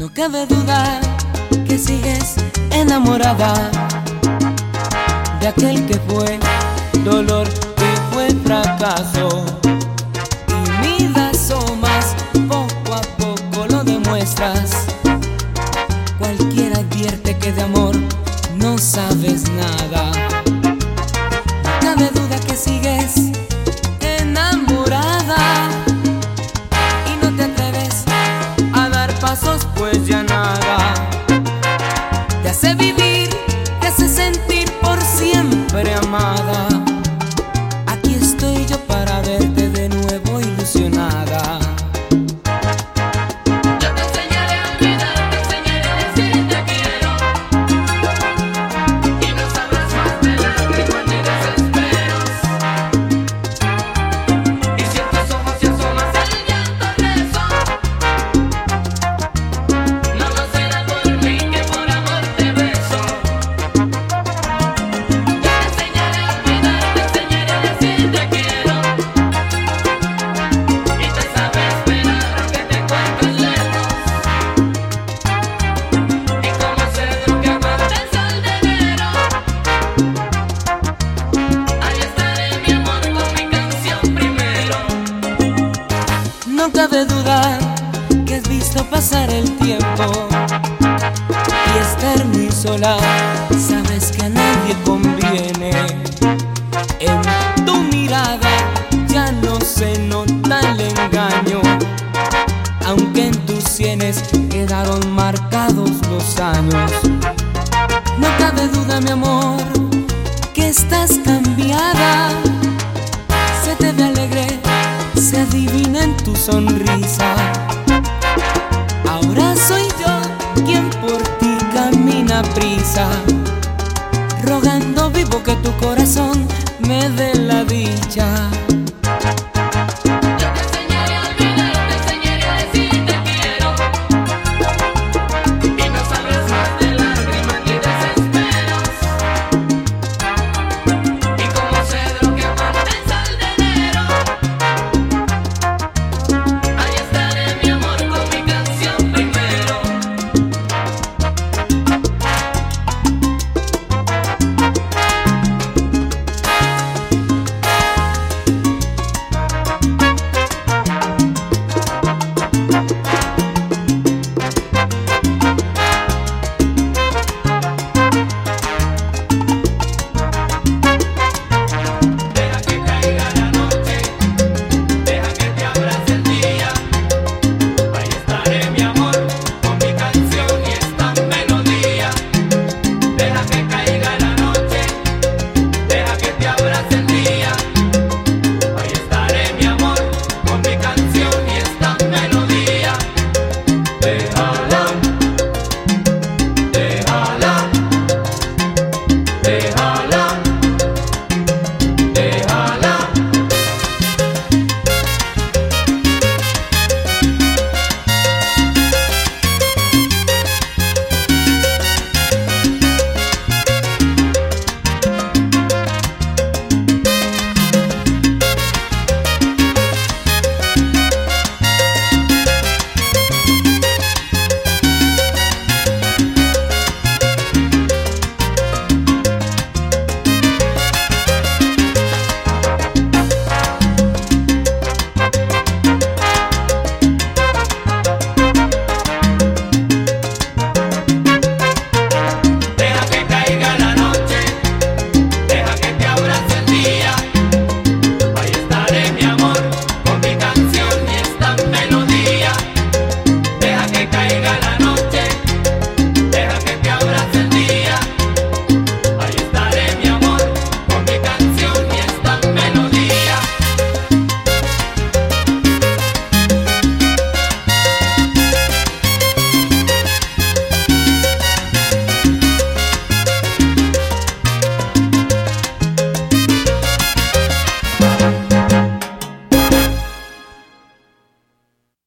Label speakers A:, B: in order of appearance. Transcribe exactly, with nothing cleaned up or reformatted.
A: No cabe duda que sigues enamorada de aquel que fue dolor, que fue fracaso. Y midas o más, poco a poco lo demuestras. Cualquiera advierte que de amor no sabes nada. No cabe duda que sigues enamorada y no te atreves a dar pasos, pues ya nada te hace vivir, te hace sentir por siempre amada. Aquí estoy yo para verte de nuevo ilusionada. No cabe duda que has visto pasar el tiempo y estar muy sola. Sabes que a nadie conviene. En tu mirada ya no se nota el engaño, aunque en tus sienes quedaron marcados los años. No cabe duda, mi amor, que estás cambiada. Se te ve alegre, se adivina en tu sonrisa. Ahora soy yo quien por ti camina a prisa, rogando vivo que tu corazón me dé la dicha.